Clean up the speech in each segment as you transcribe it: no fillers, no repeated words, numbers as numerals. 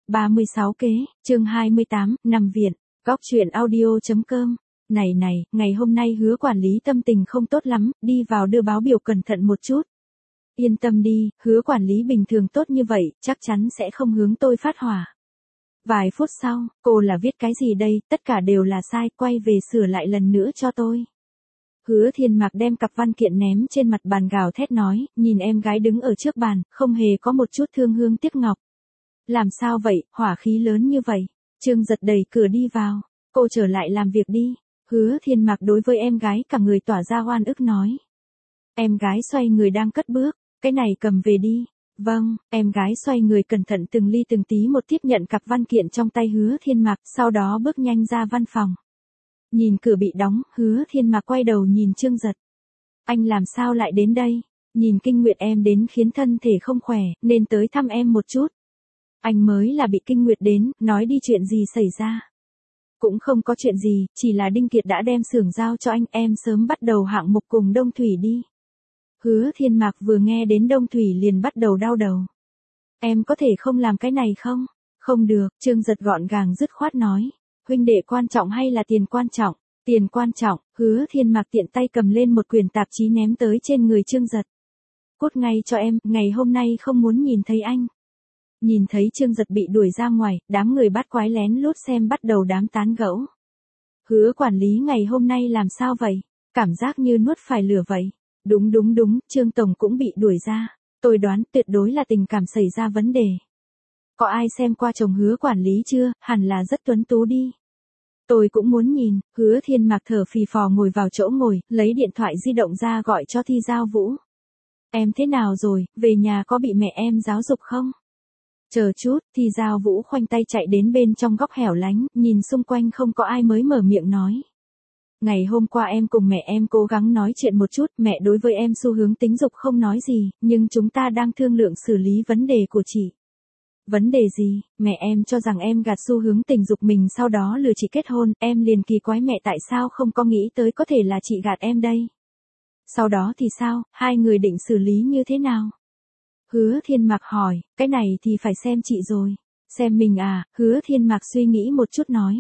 36 kế, chương 28, nằm viện, góc chuyện audio.com. Này, ngày hôm nay Hứa quản lý tâm tình không tốt lắm, đi vào đưa báo biểu cẩn thận một chút. Yên tâm đi, Hứa quản lý bình thường tốt như vậy, chắc chắn sẽ không hướng tôi phát hỏa. Vài phút sau, cô là viết cái gì đây, tất cả đều là sai, quay về sửa lại lần nữa cho tôi. Hứa Thiên Mạc đem cặp văn kiện ném trên mặt bàn gào thét nói, nhìn em gái đứng ở trước bàn, không hề có một chút thương hương tiếc ngọc. Làm sao vậy, hỏa khí lớn như vậy? Trương Giật đẩy cửa đi vào, cô trở lại làm việc đi. Hứa Thiên Mạc đối với em gái cả người tỏa ra oan ức nói. Em gái xoay người đang cất bước, cái này cầm về đi. Vâng, em gái xoay người cẩn thận từng ly từng tí một tiếp nhận cặp văn kiện trong tay Hứa Thiên Mạc, sau đó bước nhanh ra văn phòng. Nhìn cửa bị đóng, Hứa Thiên Mạc quay đầu nhìn Trương Giật. Anh làm sao lại đến đây? Nhìn Kinh Nguyệt em đến khiến thân thể không khỏe, nên tới thăm em một chút. Anh mới là bị Kinh Nguyệt đến, nói đi chuyện gì xảy ra. Cũng không có chuyện gì, chỉ là Đinh Kiệt đã đem xưởng giao cho anh, em sớm bắt đầu hạng mục cùng Đông Thủy đi. Hứa Thiên Mạc vừa nghe đến Đông Thủy liền bắt đầu đau đầu. Em có thể không làm cái này không? Không được, Trương Giật gọn gàng dứt khoát nói. Huynh đệ quan trọng hay là tiền quan trọng? Tiền quan trọng. Hứa Thiên Mạc tiện tay cầm lên một quyển tạp chí ném tới trên người Trương Giật. Cút ngay cho em, ngày hôm nay không muốn nhìn thấy anh. Nhìn thấy Trương Giật bị đuổi ra ngoài, đám người bắt quái lén lút xem bắt đầu đám tán gẫu. Hứa quản lý ngày hôm nay làm sao vậy? Cảm giác như nuốt phải lửa vậy. Đúng, Trương Tổng cũng bị đuổi ra. Tôi đoán tuyệt đối là tình cảm xảy ra vấn đề. Có ai xem qua chồng Hứa quản lý chưa? Hẳn là rất tuấn tú đi. Tôi cũng muốn nhìn. Hứa Thiên Mạc thở phì phò ngồi vào chỗ ngồi, lấy điện thoại di động ra gọi cho Thi Giao Vũ. Em thế nào rồi, về nhà có bị mẹ em giáo dục không? Chờ chút, Thi Giao Vũ khoanh tay chạy đến bên trong góc hẻo lánh, nhìn xung quanh không có ai mới mở miệng nói. Ngày hôm qua em cùng mẹ em cố gắng nói chuyện một chút, mẹ đối với em xu hướng tính dục không nói gì, nhưng chúng ta đang thương lượng xử lý vấn đề của chị. Vấn đề gì? Mẹ em cho rằng em gạt xu hướng tình dục mình sau đó lừa chị kết hôn, em liền kỳ quái mẹ tại sao không có nghĩ tới có thể là chị gạt em đây. Sau đó thì sao, hai người định xử lý như thế nào? Hứa Thiên Mạc hỏi, cái này thì phải xem chị rồi. Xem mình à? Hứa Thiên Mạc suy nghĩ một chút nói.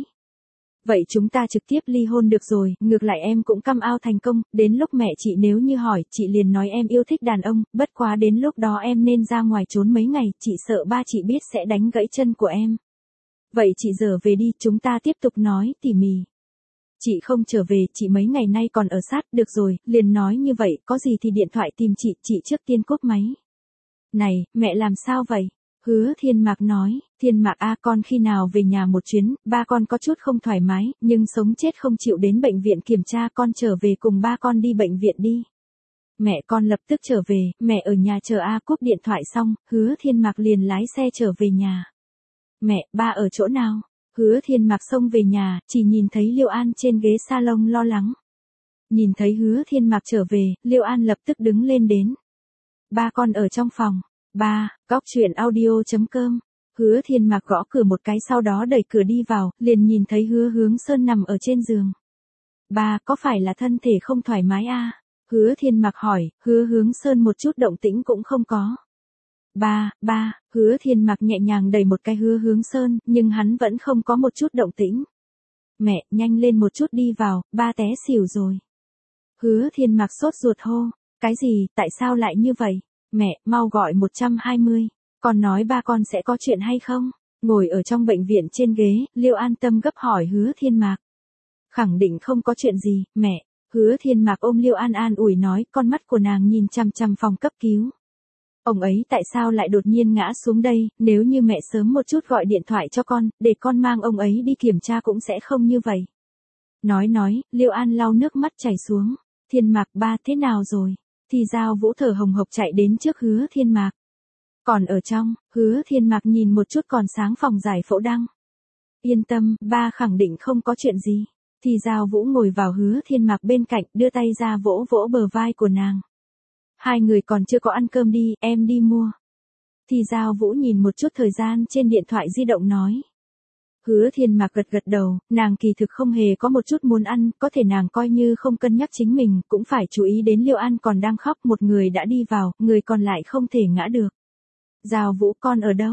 Vậy chúng ta trực tiếp ly hôn được rồi, ngược lại em cũng come out thành công, đến lúc mẹ chị nếu như hỏi, chị liền nói em yêu thích đàn ông, bất quá đến lúc đó em nên ra ngoài trốn mấy ngày, chị sợ ba chị biết sẽ đánh gãy chân của em. Vậy chị giờ về đi, chúng ta tiếp tục nói tỉ mỉ. Chị không trở về, chị mấy ngày nay còn ở sát, được rồi, liền nói như vậy, có gì thì điện thoại tìm chị trước tiên cúp máy. Này, mẹ làm sao vậy? Hứa Thiên Mạc nói, Thiên Mạc a con khi nào về nhà một chuyến, ba con có chút không thoải mái, nhưng sống chết không chịu đến bệnh viện kiểm tra, con trở về cùng ba con đi bệnh viện đi. Mẹ con lập tức trở về, mẹ ở nhà chờ a. Cúp điện thoại xong, Hứa Thiên Mạc liền lái xe trở về nhà. Mẹ, ba ở chỗ nào? Hứa Thiên Mạc xông về nhà, chỉ nhìn thấy Liêu An trên ghế salon lo lắng. Nhìn thấy Hứa Thiên Mạc trở về, Liêu An lập tức đứng lên đến. Ba con ở trong phòng. Ba, góc chuyện audio.com. Hứa Thiên Mạc gõ cửa một cái sau đó đẩy cửa đi vào, liền nhìn thấy Hứa Hướng Sơn nằm ở trên giường. Ba, có phải là thân thể không thoải mái à? Hứa Thiên Mạc hỏi, Hứa Hướng Sơn một chút động tĩnh cũng không có. Ba, Hứa Thiên Mạc nhẹ nhàng đẩy một cái Hứa Hướng Sơn, nhưng hắn vẫn không có một chút động tĩnh. Mẹ, nhanh lên một chút đi vào, ba té xỉu rồi. Hứa Thiên Mạc sốt ruột hô, cái gì, tại sao lại như vậy? Mẹ, mau gọi 120. Con nói ba con sẽ có chuyện hay không? Ngồi ở trong bệnh viện trên ghế, Liêu An Tâm gấp hỏi Hứa Thiên Mạc. Khẳng định không có chuyện gì, mẹ. Hứa Thiên Mạc ôm Liêu An an ủi nói, con mắt của nàng nhìn chằm chằm phòng cấp cứu. Ông ấy tại sao lại đột nhiên ngã xuống đây, nếu như mẹ sớm một chút gọi điện thoại cho con, để con mang ông ấy đi kiểm tra cũng sẽ không như vậy. Nói, Liêu An lau nước mắt chảy xuống. Thiên Mạc ba thế nào rồi? Thì Giao Vũ thở hồng hộc chạy đến trước Hứa Thiên Mạc. Còn ở trong, Hứa Thiên Mạc nhìn một chút còn sáng phòng giải phẫu đăng. Yên tâm, ba khẳng định không có chuyện gì. Thì Giao Vũ ngồi vào Hứa Thiên Mạc bên cạnh, đưa tay ra vỗ vỗ bờ vai của nàng. Hai người còn chưa có ăn cơm đi, em đi mua. Thì Giao Vũ nhìn một chút thời gian trên điện thoại di động nói. Hứa Thiên Mạc gật đầu, nàng kỳ thực không hề có một chút muốn ăn, có thể nàng coi như không cân nhắc chính mình, cũng phải chú ý đến Liêu An còn đang khóc, một người đã đi vào, người còn lại không thể ngã được. Giao Vũ con ở đâu?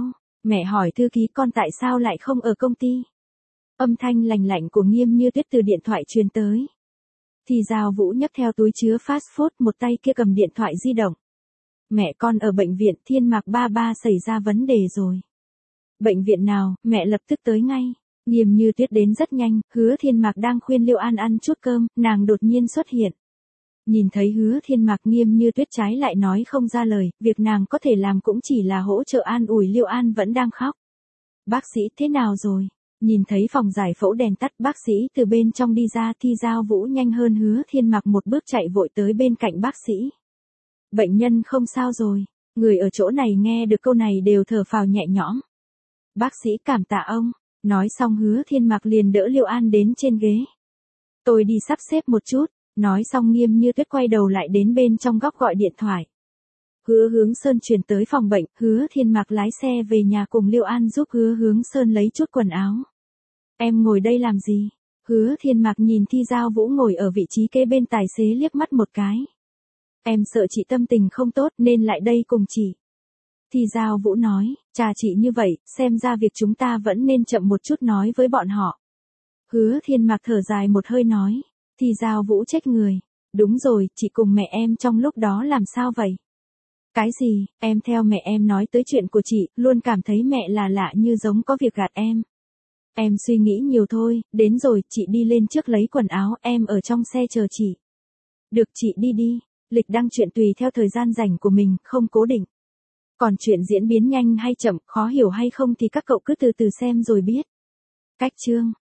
Mẹ hỏi thư ký con tại sao lại không ở công ty. Âm thanh lành lạnh của Nghiêm Như Tuyết từ điện thoại truyền tới. Thì Giao Vũ nhấc theo túi chứa fast food, một tay kia cầm điện thoại di động. Mẹ con ở bệnh viện Thiên Mạc ba ba xảy ra vấn đề rồi. Bệnh viện nào, mẹ lập tức tới ngay. Nghiêm Như Tuyết đến rất nhanh, Hứa Thiên Mạc đang khuyên Liêu An ăn chút cơm, nàng đột nhiên xuất hiện. Nhìn thấy Hứa Thiên Mạc, Nghiêm Như Tuyết trái lại nói không ra lời, việc nàng có thể làm cũng chỉ là hỗ trợ an ủi Liêu An vẫn đang khóc. Bác sĩ thế nào rồi? Nhìn thấy phòng giải phẫu đèn tắt, bác sĩ từ bên trong đi ra, Thi Giao Vũ nhanh hơn Hứa Thiên Mạc một bước chạy vội tới bên cạnh bác sĩ. Bệnh nhân không sao rồi. Người ở chỗ này nghe được câu này đều thở phào nhẹ nhõm. Bác sĩ cảm tạ ông. Nói xong Hứa Thiên Mạc liền đỡ Liêu An đến trên ghế. Tôi đi sắp xếp một chút. Nói xong Nghiêm Như Tuyết quay đầu lại đến bên trong góc gọi điện thoại. Hứa Hướng Sơn chuyển tới phòng bệnh, Hứa Thiên Mạc lái xe về nhà cùng Liêu An giúp Hứa Hướng Sơn lấy chút quần áo. Em ngồi đây làm gì? Hứa Thiên Mạc nhìn Thi Giao Vũ ngồi ở vị trí kế bên tài xế liếc mắt một cái. Em sợ chị tâm tình không tốt nên lại đây cùng chị. Thi Giao Vũ nói, cha chị như vậy, xem ra việc chúng ta vẫn nên chậm một chút nói với bọn họ. Hứa Thiên Mạc thở dài một hơi nói, Thi Giao Vũ trách người. Đúng rồi, chị cùng mẹ em trong lúc đó làm sao vậy? Cái gì, em theo mẹ em nói tới chuyện của chị, luôn cảm thấy mẹ là lạ như giống có việc gạt em. Em suy nghĩ nhiều thôi, đến rồi, chị đi lên trước lấy quần áo, em ở trong xe chờ chị. Được chị đi đi, lịch đăng truyện tùy theo thời gian rảnh của mình, không cố định. Còn chuyện diễn biến nhanh hay chậm, khó hiểu hay không thì các cậu cứ từ từ xem rồi biết. Cách chương